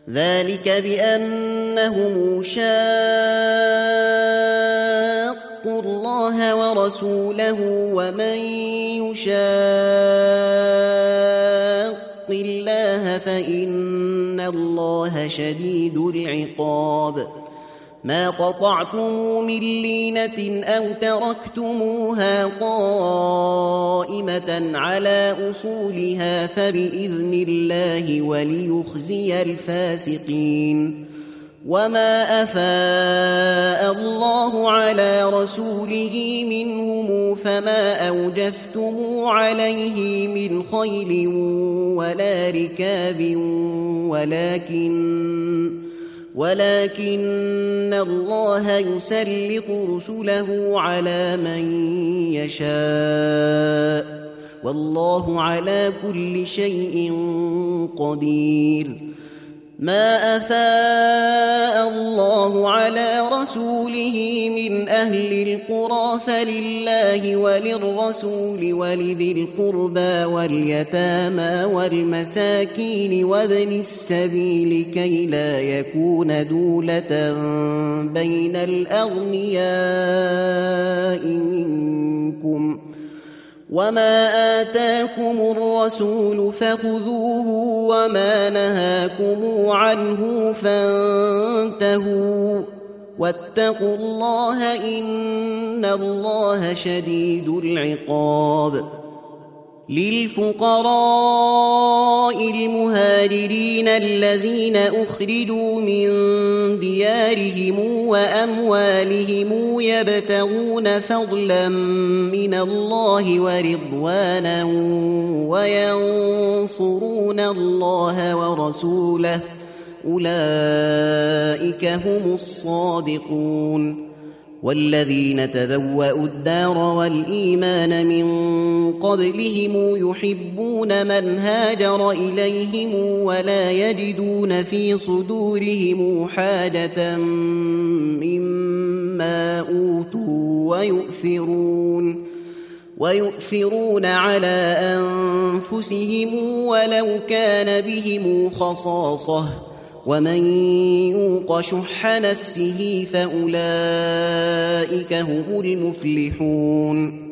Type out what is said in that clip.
ذلك بأنهم شاقوا الله ورسوله ومن يشاق الله فإن الله شديد العقاب ما قطعتم من لينة أو تركتموها قائمة على أصولها فبإذن الله وليخزي الفاسقين وما أفاء الله على رسوله منهم فما أوجفتم عليه من خيل ولا ركاب ولكن الله يسلط رسله على من يشاء والله على كل شيء قدير ما أفاء الله على رسوله من أهل القرى فلله وللرسول ولذي القربى واليتامى والمساكين وابن السبيل كي لا يكون دولة بين الأغنياء منكم وما آتاكم الرسول فخذوه وما نهاكم عنه فانتهوا واتقوا الله إن الله شديد العقاب للفقراء المهاجرين الذين أخرجوا من ديارهم وأموالهم يبتغون فضلا من الله ورضوانا وينصرون الله ورسوله أولئك هم الصادقون والذين تبوأوا الدار والإيمان من قبلهم يحبون من هاجر إليهم ولا يجدون في صدورهم حاجة مما أوتوا ويؤثرون على أنفسهم ولو كان بهم خصاصة ومن يوق شح نفسه فأولئك هم المفلحون